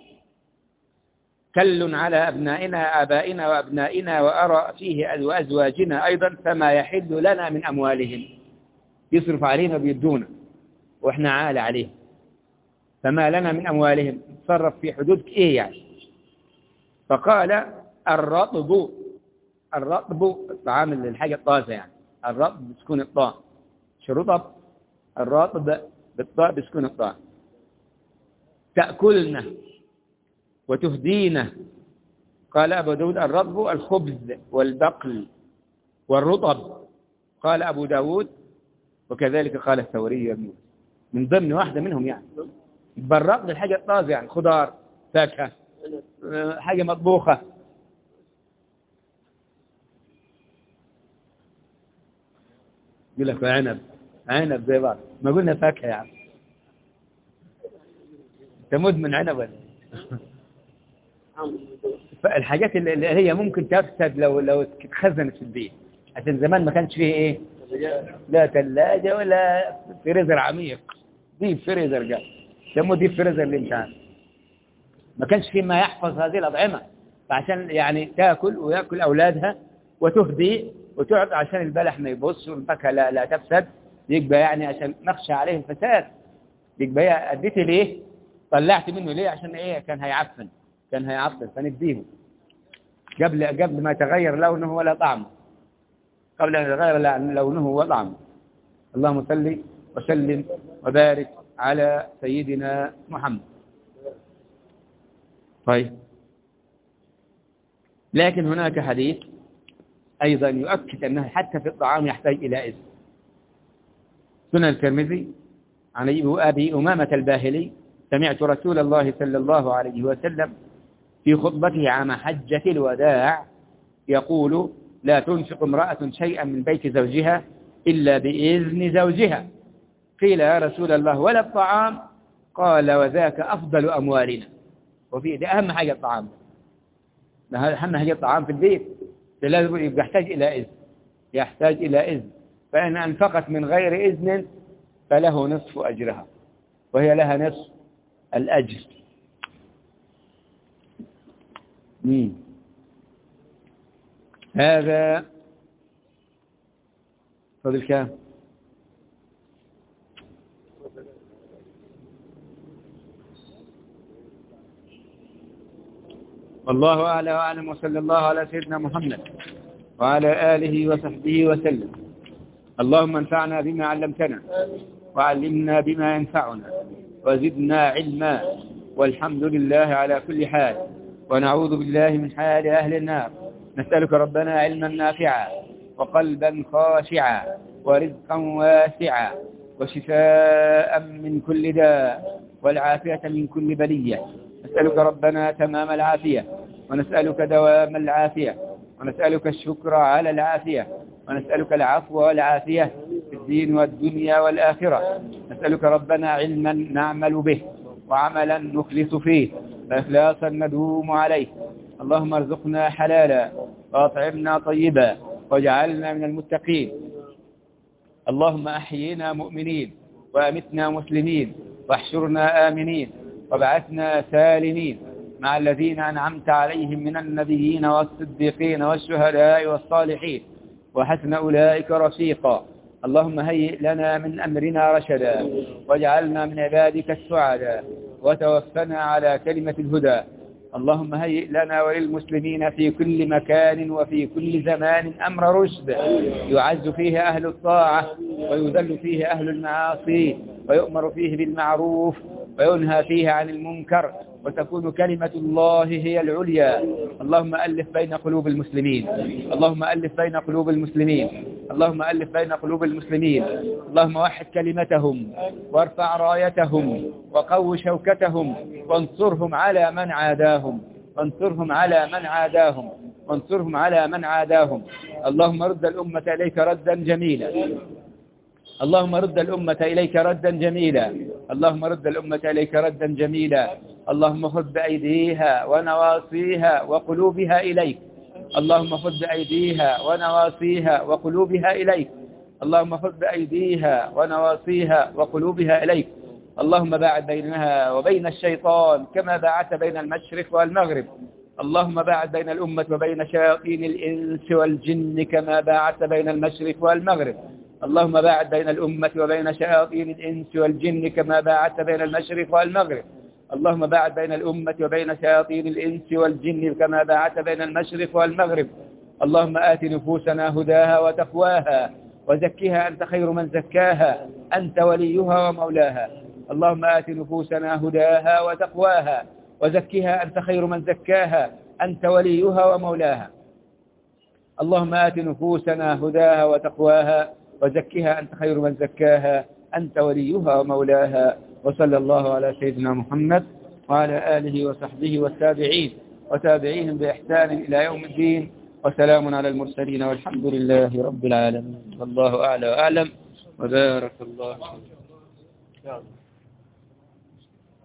كل على أبنائنا آبائنا وأبنائنا، وأرى فيه وأزواجنا أيضا، فما يحل لنا من أموالهم. يصرف علينا بيدونا وإحنا عال عليه، فما لنا من أموالهم نتصرف في حدود إيه يعني. فقال الرطب، الرطب الطعام الحاجة الطازة يعني، الرطب بسكون الطاء، شرطب الرطب بالطاء بسكون الطاء. تأكلنا وتهدينا. قال أبو داود الرطب الخبز والبقل والرطب. قال أبو داود وكذلك قال الثوري من ضمن واحدة منهم يعني. الرطب الحاجة الطازة يعني خضار فاكهة حاجة مطبوخة. يقول لك عنب، عنب زي بعض، ما قلنا فاكهة يعني. انت مدمن عنب ولا؟ الحاجات اللي هي ممكن تفسد لو تخزنت في البيت، عشان زمان ما كانش فيه ايه، لا ثلاجة ولا فريزر عميق، ديب فريزر جاء سموه ديب فريزر الامتحان. ما كانش فيه ما يحفظ هذه الأطعمة، فعشان يعني تاكل وياكل أولادها وتهدي وتقعد عشان البلح ما يبص والفاكهة لا تفسد. يبقى يعني عشان نخشى عليه الفساد، يبقى أديت ليه، طلعت منه ليه، عشان ايه، كان هيعفن فنديه. قبل ما يتغير لونه ولا طعمه، قبل أن يتغير لونه وطعمه. اللهم صل وسلم وبارك على سيدنا محمد. طيب، لكن هناك حديث أيضا يؤكد أنه حتى في الطعام يحتاج إلى إذن. سنن الترمذي عن أبي أمامة الباهلي: سمعت رسول الله صلى الله عليه وسلم في خطبته عام حجة الوداع يقول: لا تنفق امرأة شيئا من بيت زوجها إلا بإذن زوجها. قيل: يا رسول الله ولا الطعام؟ قال: وذاك أفضل أموالنا. وفي ده أهم حاجة الطعام، أهم حاجة الطعام في البيت، لازم يحتاج إلى إذن، يحتاج إلى إذن. فإن أنفقت من غير إذن فله نصف أجرها، وهي لها نصف الأجر. هذا فضل كام؟ والله أعلى وأعلم، وصلى الله على سيدنا محمد وعلى آله وصحبه وسلم. اللهم انفعنا بما علمتنا وعلمنا بما ينفعنا وزدنا علما، والحمد لله على كل حال، ونعوذ بالله من حال أهل النار. نسألك ربنا علما نافعا وقلبا خاشعا ورزقا واسعا وشفاء من كل داء والعافية من كل بلية. نسألك ربنا تمام العافية، ونسألك دوام العافية، ونسألك الشكر على العافية، ونسألك العفو والعافية في الدين والدنيا والآخرة. نسألك ربنا علما نعمل به وعملا نخلص فيه وإخلاصا ندوم عليه. اللهم ارزقنا حلالا وأطعمنا طيبا واجعلنا من المتقين. اللهم أحيينا مؤمنين وأمتنا مسلمين واحشرنا آمنين وابعثنا سالمين مع الذين أنعمت عليهم من النبيين والصديقين والشهداء والصالحين وحسن أولئك رفيقا. اللهم هيئ لنا من أمرنا رشدا واجعلنا من عبادك السعداء وتوفنا على كلمة الهدى. اللهم هيئ لنا وللمسلمين في كل مكان وفي كل زمان أمر رشد يعز فيه أهل الطاعة ويذل فيه أهل المعاصي ويؤمر فيه بالمعروف وينهى فيه عن المنكر وتكون كلمة الله هي العليا. اللهم ألف بين قلوب المسلمين، اللهم ألف بين قلوب المسلمين، اللهم ألف بين قلوب المسلمين. اللهم وحد كلمتهم وارفع رايتهم وقو شوكتهم وانصرهم على من عاداهم، وانصرهم على من عاداهم، وانصرهم على من عاداهم. اللهم رد الأمة إليك ردا جميلا، اللهم رد الأمة إليك ردا جميلا، اللهم رد الأمة إليك ردا جميلا. اللهم خذ بأيديها ونواصيها وقلوبها إليك، اللهم خذ بأيديها ونواصيها وقلوبها إليك، اللهم خذ بأيديها ونواصيها وقلوبها إليك. اللهم باعد بينها وبين الشيطان كما باعدت بين المشرق والمغرب. اللهم باعد بين الأمة وبين شياطين الإنس والجن كما باعدت بين المشرق والمغرب. اللهم باعد بين الأمة وبين شياطين الإنس والجن كما باعدت بين المشرق والمغرب. اللهم باعد بين الأمة وبين شياطين الإنس والجن كما باعدت بين المشرق والمغرب. اللهم آت نفوسنا هداها وتقواها وزكها أنت خير من زكاها أنت وليها ومولاها. اللهم آت نفوسنا هداها وتقواها وزكها أنت خير من زكاها أنت وليها ومولاها. اللهم آت نفوسنا هداها وتقواها وزكها أنت خير من زكاها أنت وليها ومولاها. وصلى الله على سيدنا محمد وعلى آله وصحبه والتابعين وتابعيهم بإحسان إلى يوم الدين. وسلام على المرسلين والحمد لله رب العالمين. والله أعلى وأعلم وبارك الله.